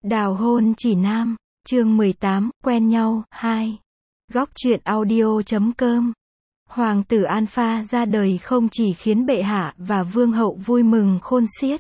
Đào hôn chỉ nam, chương 18, quen nhau, 2. Góc truyện audio.com. Hoàng tử Alpha ra đời không chỉ khiến bệ hạ và vương hậu vui mừng khôn xiết,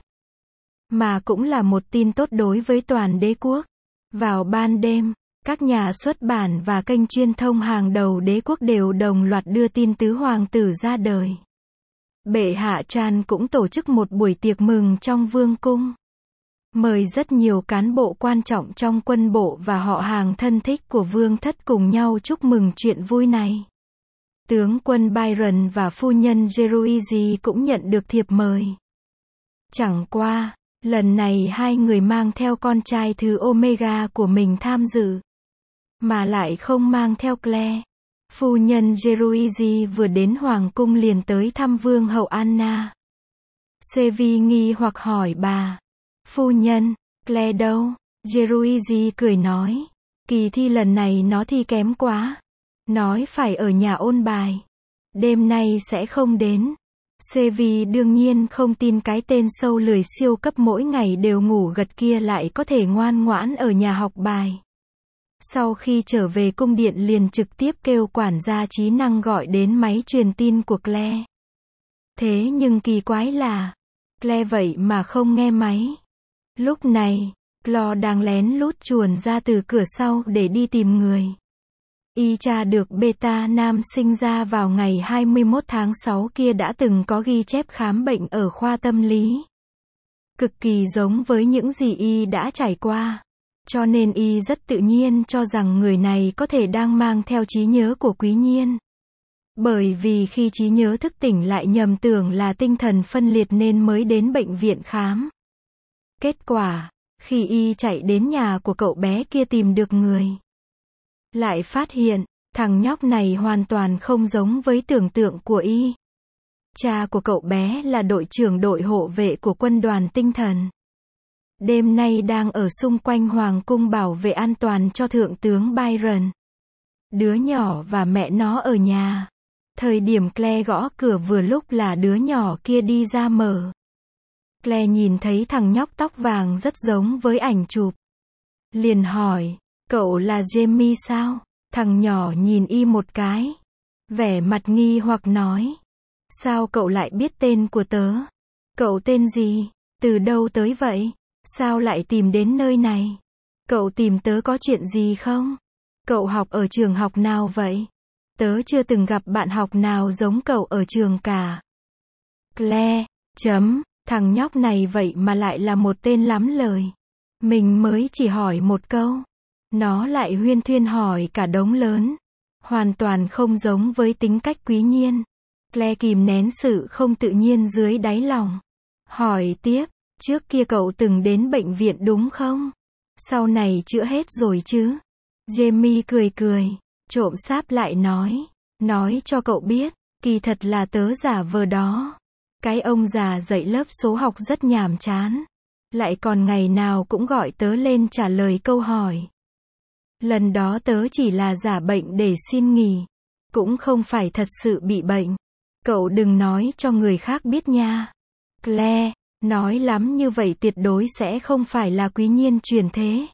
mà cũng là một tin tốt đối với toàn đế quốc. Vào ban đêm, các nhà xuất bản và kênh truyền thông hàng đầu đế quốc đều đồng loạt đưa tin tứ hoàng tử ra đời. Bệ hạ Chan cũng tổ chức một buổi tiệc mừng trong vương cung, mời rất nhiều cán bộ quan trọng trong quân bộ và họ hàng thân thích của vương thất cùng nhau chúc mừng chuyện vui này. Tướng quân Byron và phu nhân Geruizi cũng nhận được thiệp mời. Chẳng qua, lần này hai người mang theo con trai thứ Omega của mình tham dự, mà lại không mang theo Claire. Phu nhân Geruizi vừa đến hoàng cung liền tới thăm vương hậu Anna. Sevi nghi hoặc hỏi bà: phu nhân, Claire đâu? Geruizi cười nói: kỳ thi lần này nó thi kém quá. Nói phải ở nhà ôn bài. Đêm nay sẽ không đến. Sevi đương nhiên không tin cái tên sâu lười siêu cấp mỗi ngày đều ngủ gật kia lại có thể ngoan ngoãn ở nhà học bài. Sau khi trở về cung điện liền trực tiếp kêu quản gia trí năng gọi đến máy truyền tin của Claire. Thế nhưng kỳ quái là, Claire vậy mà không nghe máy. Lúc này, Claude đang lén lút chuồn ra từ cửa sau để đi tìm người. Y tra được beta nam sinh ra vào ngày 21 tháng 6 kia đã từng có ghi chép khám bệnh ở khoa tâm lý. Cực kỳ giống với những gì Y đã trải qua. Cho nên Y rất tự nhiên cho rằng người này có thể đang mang theo trí nhớ của Quý Nhiên. Bởi vì khi trí nhớ thức tỉnh lại nhầm tưởng là tinh thần phân liệt nên mới đến bệnh viện khám. Kết quả, khi Y chạy đến nhà của cậu bé kia tìm được người, lại phát hiện, thằng nhóc này hoàn toàn không giống với tưởng tượng của Y. Cha của cậu bé là đội trưởng đội hộ vệ của quân đoàn tinh thần. Đêm nay đang ở xung quanh hoàng cung bảo vệ an toàn cho thượng tướng Byron. Đứa nhỏ và mẹ nó ở nhà. Thời điểm Claire gõ cửa vừa lúc là đứa nhỏ kia đi ra mở. Claire nhìn thấy thằng nhóc tóc vàng rất giống với ảnh chụp. Liền hỏi: cậu là Jamie sao? Thằng nhỏ nhìn Y một cái, vẻ mặt nghi hoặc nói: sao cậu lại biết tên của tớ? Cậu tên gì? Từ đâu tới vậy? Sao lại tìm đến nơi này? Cậu tìm tớ có chuyện gì không? Cậu học ở trường học nào vậy? Tớ chưa từng gặp bạn học nào giống cậu ở trường cả. Claire, thằng nhóc này vậy mà lại là một tên lắm lời. Mình mới chỉ hỏi một câu, nó lại huyên thuyên hỏi cả đống lớn. Hoàn toàn không giống với tính cách Quý Nhiên. Claire kìm nén sự không tự nhiên dưới đáy lòng. Hỏi tiếp: trước kia cậu từng đến bệnh viện đúng không? Sau này chữa hết rồi chứ? Jamie cười cười, trộm sáp lại nói cho cậu biết, kỳ thật là tớ giả vờ đó. Cái ông già dạy lớp số học rất nhàm chán, lại còn ngày nào cũng gọi tớ lên trả lời câu hỏi. Lần đó tớ chỉ là giả bệnh để xin nghỉ, cũng không phải thật sự bị bệnh. Cậu đừng nói cho người khác biết nha. Claire, nói lắm như vậy tuyệt đối sẽ không phải là Quý Nhiên truyền thế.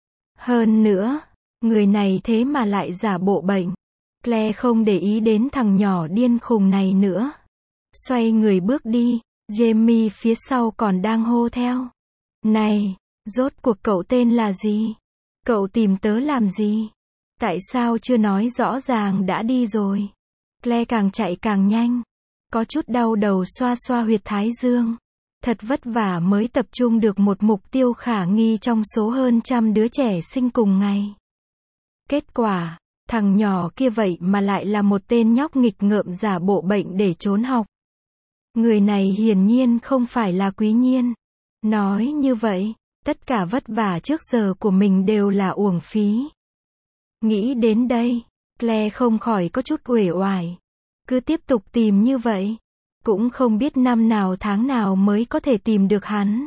Hơn nữa, người này thế mà lại giả bộ bệnh. Claire không để ý đến thằng nhỏ điên khùng này nữa. Xoay người bước đi, Jamie phía sau còn đang hô theo: này, rốt cuộc cậu tên là gì? Cậu tìm tớ làm gì? Tại sao chưa nói rõ ràng đã đi rồi? Claire càng chạy càng nhanh, có chút đau đầu xoa xoa huyệt thái dương. Thật vất vả mới tập trung được một mục tiêu khả nghi trong số hơn trăm đứa trẻ sinh cùng ngày. Kết quả, thằng nhỏ kia vậy mà lại là một tên nhóc nghịch ngợm giả bộ bệnh để trốn học. Người này hiển nhiên không phải là Quý Nhiên. Nói như vậy, tất cả vất vả trước giờ của mình đều là uổng phí. Nghĩ đến đây, Claire không khỏi có chút uể oải. Cứ tiếp tục tìm như vậy, cũng không biết năm nào tháng nào mới có thể tìm được hắn.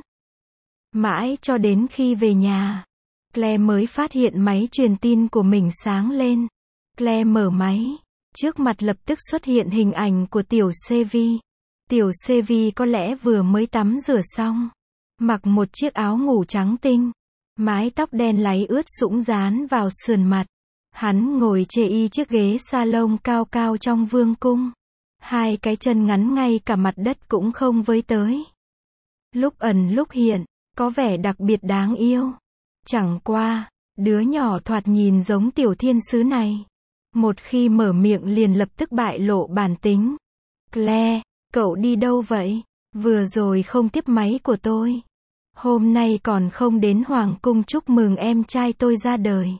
Mãi cho đến khi về nhà, Claire mới phát hiện máy truyền tin của mình sáng lên. Claire mở máy, trước mặt lập tức xuất hiện hình ảnh của tiểu Sevi. Tiểu Sevi có lẽ vừa mới tắm rửa xong, mặc một chiếc áo ngủ trắng tinh, Mái tóc đen láy ướt sũng dán vào sườn mặt. Hắn ngồi chê y chiếc ghế salon cao cao trong vương cung. Hai cái chân ngắn ngay cả mặt đất cũng không với tới. Lúc ẩn lúc hiện, có vẻ đặc biệt đáng yêu. Chẳng qua, đứa nhỏ thoạt nhìn giống tiểu thiên sứ này. Một khi mở miệng liền lập tức bại lộ bản tính. Claire, cậu đi đâu vậy? Vừa rồi không tiếp máy của tôi. Hôm nay còn không đến Hoàng cung chúc mừng em trai tôi ra đời.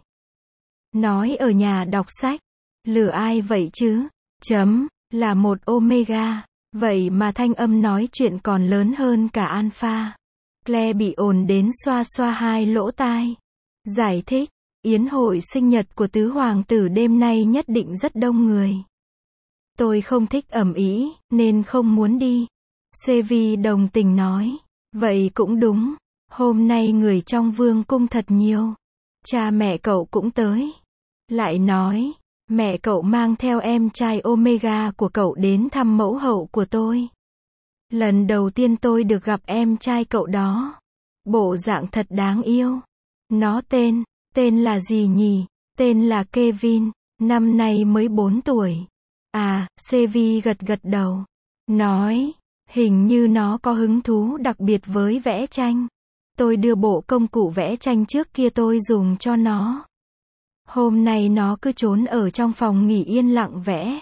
Nói ở nhà đọc sách. Lừa ai vậy chứ? Là một Omega. Vậy mà thanh âm nói chuyện còn lớn hơn cả Alpha. Claire bị ồn đến xoa xoa hai lỗ tai. Giải thích, yến hội sinh nhật của tứ hoàng tử đêm nay nhất định rất đông người. Tôi không thích ầm ĩ, nên không muốn đi. Sevi đồng tình nói. Vậy cũng đúng. Hôm nay người trong vương cung thật nhiều. Cha mẹ cậu cũng tới. Lại nói, mẹ cậu mang theo em trai Omega của cậu đến thăm mẫu hậu của tôi. Lần đầu tiên tôi được gặp em trai cậu đó. Bộ dạng thật đáng yêu. Nó tên là gì nhỉ? Tên là Kevin, năm nay mới 4 tuổi. À, Sevi gật gật đầu. Nói, hình như nó có hứng thú đặc biệt với vẽ tranh. Tôi đưa bộ công cụ vẽ tranh trước kia tôi dùng cho nó. Hôm nay nó cứ trốn ở trong phòng nghỉ yên lặng vẽ.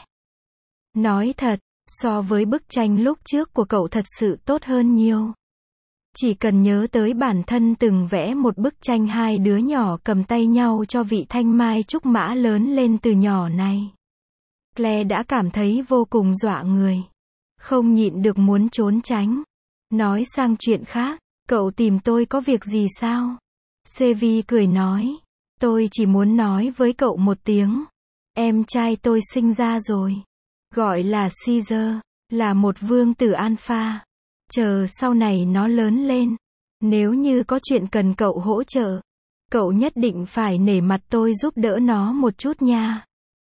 Nói thật, so với bức tranh lúc trước của cậu thật sự tốt hơn nhiều. Chỉ cần nhớ tới bản thân từng vẽ một bức tranh hai đứa nhỏ cầm tay nhau cho vị thanh mai trúc mã lớn lên từ nhỏ này. Claire đã cảm thấy vô cùng dọa người. Không nhịn được muốn trốn tránh. Nói sang chuyện khác, cậu tìm tôi có việc gì sao? Sevi cười nói. Tôi chỉ muốn nói với cậu một tiếng. Em trai tôi sinh ra rồi. Gọi là Caesar, là một vương tử Alpha. Chờ sau này nó lớn lên. Nếu như có chuyện cần cậu hỗ trợ, cậu nhất định phải nể mặt tôi giúp đỡ nó một chút nha.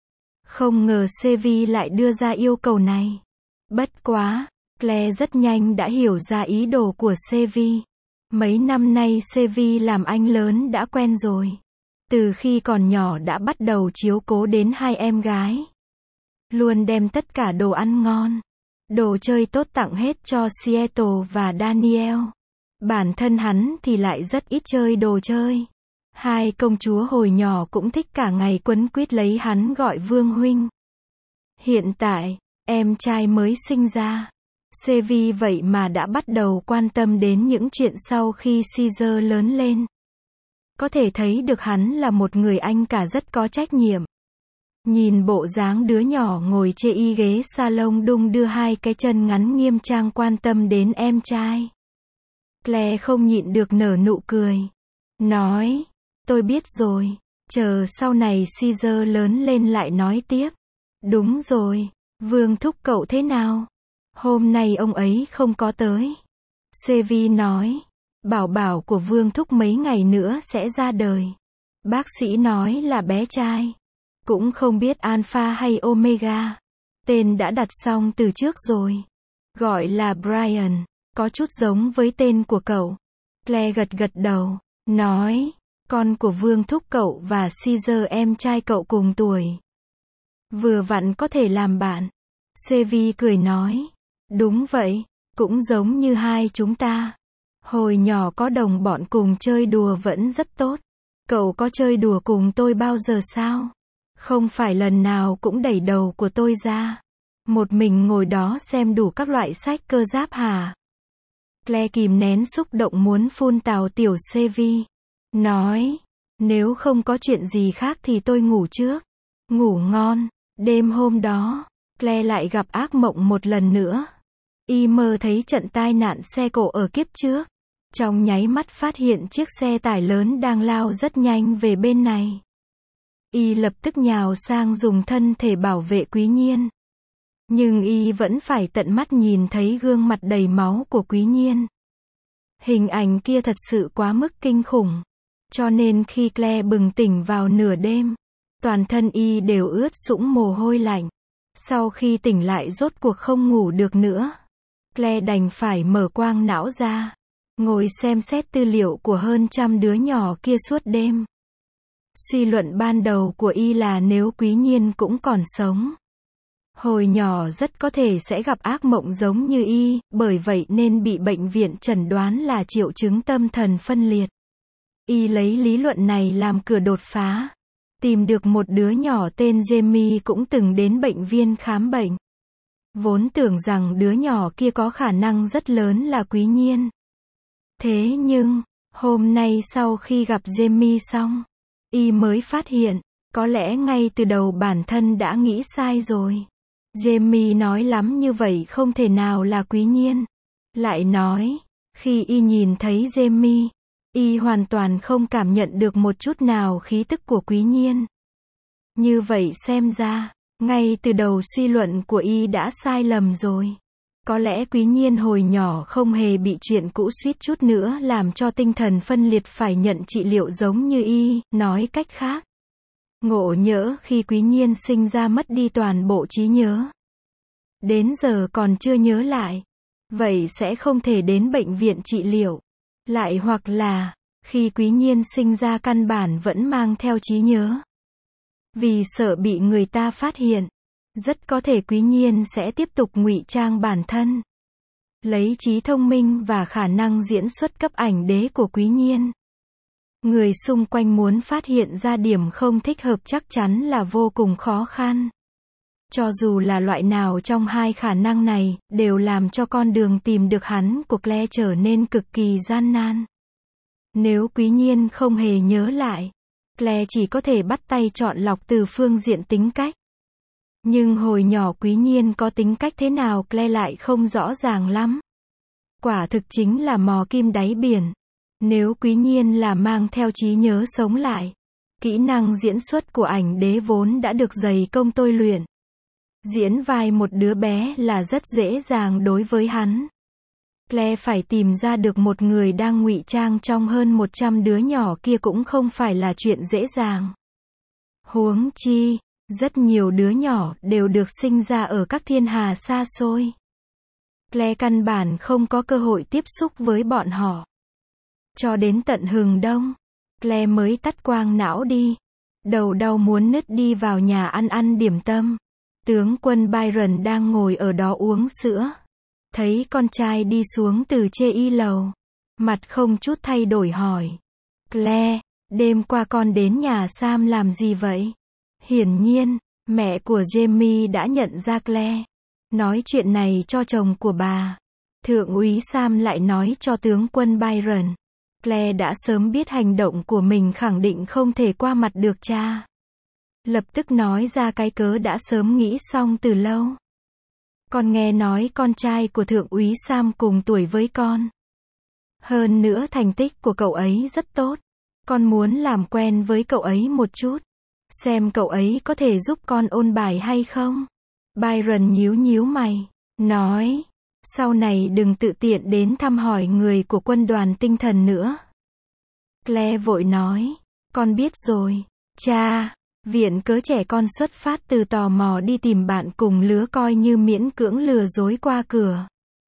Không ngờ Sevi lại đưa ra yêu cầu này. Bất quá, Claire rất nhanh đã hiểu ra ý đồ của Sevi. Mấy năm nay Sevi làm anh lớn đã quen rồi. Từ khi còn nhỏ đã bắt đầu chiếu cố đến hai em gái. Luôn đem tất cả đồ ăn ngon, đồ chơi tốt tặng hết cho Seattle và Daniel. Bản thân hắn thì lại rất ít chơi đồ chơi. Hai công chúa hồi nhỏ cũng thích cả ngày quấn quýt lấy hắn gọi Vương huynh. Hiện tại, em trai mới sinh ra. Sevi vậy mà đã bắt đầu quan tâm đến những chuyện sau khi Caesar lớn lên. Có thể thấy được hắn là một người anh cả rất có trách nhiệm. Nhìn bộ dáng đứa nhỏ ngồi chê y ghế salon đung đưa hai cái chân ngắn nghiêm trang quan tâm đến em trai. Claire không nhịn được nở nụ cười. Nói, tôi biết rồi, chờ sau này Caesar lớn lên lại nói tiếp. Đúng rồi, Vương thúc cậu thế nào? Hôm nay ông ấy không có tới. Sevi nói, bảo bảo của Vương thúc mấy ngày nữa sẽ ra đời. Bác sĩ nói là bé trai. Cũng không biết Alpha hay Omega. Tên đã đặt xong từ trước rồi. Gọi là Brian, có chút giống với tên của cậu. Claire gật gật đầu, nói, con của Vương thúc cậu và Caesar em trai cậu cùng tuổi. Vừa vặn có thể làm bạn. Sevi cười nói, đúng vậy, cũng giống như hai chúng ta. Hồi nhỏ có đồng bọn cùng chơi đùa vẫn rất tốt. Cậu có chơi đùa cùng tôi bao giờ sao? Không phải lần nào cũng đẩy đầu của tôi ra. Một mình ngồi đó xem đủ các loại sách cơ giáp hả? Claire kìm nén xúc động muốn phun tào tiểu Sevi. Nói, nếu không có chuyện gì khác thì tôi ngủ trước. Ngủ ngon. Đêm hôm đó, Claire lại gặp ác mộng một lần nữa. Y mơ thấy trận tai nạn xe cộ ở kiếp trước. Trong nháy mắt phát hiện chiếc xe tải lớn đang lao rất nhanh về bên này. Y lập tức nhào sang dùng thân thể bảo vệ Quý Nhiên. Nhưng Y vẫn phải tận mắt nhìn thấy gương mặt đầy máu của Quý Nhiên. Hình ảnh kia thật sự quá mức kinh khủng. Cho nên khi Claire bừng tỉnh vào nửa đêm, toàn thân Y đều ướt sũng mồ hôi lạnh. Sau khi tỉnh lại rốt cuộc không ngủ được nữa. Claire đành phải mở quang não ra. ngồi xem xét tư liệu của hơn trăm đứa nhỏ kia suốt đêm. Suy luận ban đầu của y là nếu Quý Nhiên cũng còn sống, hồi nhỏ rất có thể sẽ gặp ác mộng giống như y, bởi vậy nên bị bệnh viện chẩn đoán là triệu chứng tâm thần phân liệt. Y lấy lý luận này làm cửa đột phá. Tìm được một đứa nhỏ tên Jamie cũng từng đến bệnh viện khám bệnh. Vốn tưởng rằng đứa nhỏ kia có khả năng rất lớn là Quý Nhiên. Thế nhưng, hôm nay sau khi gặp Jamie xong, y mới phát hiện, có lẽ ngay từ đầu bản thân đã nghĩ sai rồi. Jamie nói lắm như vậy không thể nào là Quý Nhiên. Lại nói, khi y nhìn thấy Jamie, y hoàn toàn không cảm nhận được một chút nào khí tức của Quý Nhiên. Như vậy xem ra, ngay từ đầu suy luận của y đã sai lầm rồi. Có lẽ Quý Nhiên hồi nhỏ không hề bị chuyện cũ suýt chút nữa làm cho tinh thần phân liệt phải nhận trị liệu giống như y, nói cách khác. Ngộ nhỡ khi Quý Nhiên sinh ra mất đi toàn bộ trí nhớ. Đến giờ còn chưa nhớ lại. Vậy sẽ không thể đến bệnh viện trị liệu. Lại hoặc là, khi Quý Nhiên sinh ra căn bản vẫn mang theo trí nhớ. Vì sợ bị người ta phát hiện, rất có thể Quý Nhiên sẽ tiếp tục ngụy trang bản thân. Lấy trí thông minh và khả năng diễn xuất cấp ảnh đế của Quý Nhiên. Người xung quanh muốn phát hiện ra điểm không thích hợp chắc chắn là vô cùng khó khăn. Cho dù là loại nào trong hai khả năng này, đều làm cho con đường tìm được hắn của Claire trở nên cực kỳ gian nan. Nếu Quý Nhiên không hề nhớ lại, Claire chỉ có thể bắt tay chọn lọc từ phương diện tính cách. Nhưng hồi nhỏ Quý Nhiên có tính cách thế nào Claire lại không rõ ràng lắm. Quả thực chính là mò kim đáy biển. Nếu Quý Nhiên là mang theo trí nhớ sống lại, kỹ năng diễn xuất của ảnh đế vốn đã được dày công tôi luyện. Diễn vai một đứa bé là rất dễ dàng đối với hắn. Claire phải tìm ra được một người đang ngụy trang trong hơn 100 đứa nhỏ kia cũng không phải là chuyện dễ dàng. Huống chi, rất nhiều đứa nhỏ đều được sinh ra ở các thiên hà xa xôi. Claire căn bản không có cơ hội tiếp xúc với bọn họ. Cho đến tận hừng đông, Claire mới tắt quang não đi. Đầu đau muốn nứt đi vào nhà ăn điểm tâm. Tướng quân Byron đang ngồi ở đó uống sữa. Thấy con trai đi xuống từ chê lầu. Mặt không chút thay đổi hỏi. Claire, đêm qua con đến nhà Sam làm gì vậy? Hiển nhiên, mẹ của Jamie đã nhận ra Claire. Nói chuyện này cho chồng của bà. Thượng úy Sam lại nói cho tướng quân Byron. Claire đã sớm biết hành động của mình khẳng định không thể qua mặt được cha. Lập tức nói ra cái cớ đã sớm nghĩ xong từ lâu. Con nghe nói con trai của thượng úy Sam cùng tuổi với con. Hơn nữa thành tích của cậu ấy rất tốt. Con muốn làm quen với cậu ấy một chút. Xem cậu ấy có thể giúp con ôn bài hay không. Byron nhíu mày. Nói. Sau này đừng tự tiện đến thăm hỏi người của quân đoàn tinh thần nữa. Claire vội nói. Con biết rồi. Cha. Viện cớ trẻ con xuất phát từ tò mò đi tìm bạn cùng lứa coi như miễn cưỡng lừa dối qua cửa.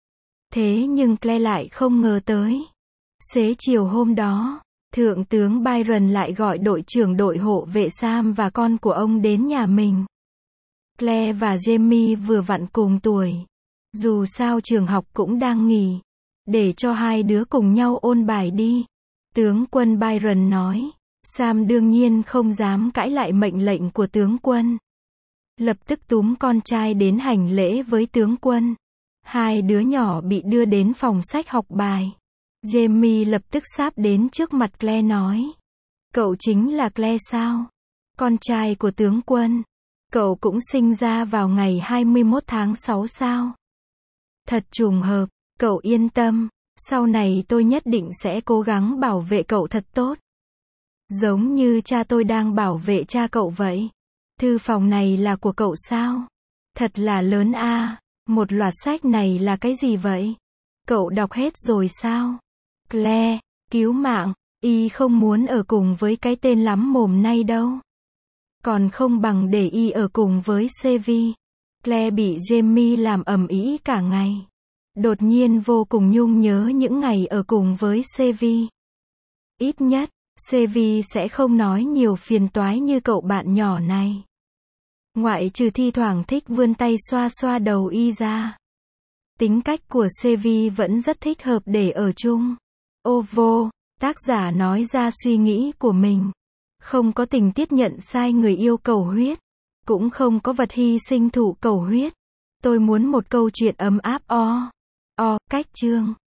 Thế nhưng Claire lại không ngờ tới. Xế chiều hôm đó, Thượng tướng Byron lại gọi đội trưởng đội hộ vệ Sam và con của ông đến nhà mình. Claire và Jamie vừa vặn cùng tuổi. Dù sao trường học cũng đang nghỉ. Để cho hai đứa cùng nhau ôn bài đi. Tướng quân Byron nói. Sam đương nhiên không dám cãi lại mệnh lệnh của tướng quân. Lập tức túm con trai đến hành lễ với tướng quân. Hai đứa nhỏ bị đưa đến phòng sách học bài. Jamie lập tức sáp đến trước mặt Claire nói. Cậu chính là Claire sao? Con trai của tướng quân. Cậu cũng sinh ra vào ngày 21 tháng 6 sao? Thật trùng hợp, cậu yên tâm. Sau này tôi nhất định sẽ cố gắng bảo vệ cậu thật tốt. Giống như cha tôi đang bảo vệ cha cậu vậy. Thư phòng này là của cậu sao? Thật là lớn a. Một loạt sách này là cái gì vậy? Cậu đọc hết rồi sao? Claire, cứu mạng, y không muốn ở cùng với cái tên lắm mồm này đâu. Còn không bằng để y ở cùng với Sevi. Claire bị Jamie làm ầm ĩ cả ngày. Đột nhiên vô cùng nhung nhớ những ngày ở cùng với Sevi. Ít nhất, Sevi sẽ không nói nhiều phiền toái như cậu bạn nhỏ này. Ngoại trừ thi thoảng thích vươn tay xoa xoa đầu y ra. Tính cách của Sevi vẫn rất thích hợp để ở chung. Ô vô, tác giả nói ra suy nghĩ của mình. Không có tình tiết nhận sai người yêu cầu huyết. Cũng không có vật hy sinh thủ cầu huyết. Tôi muốn một câu chuyện ấm áp cách chương.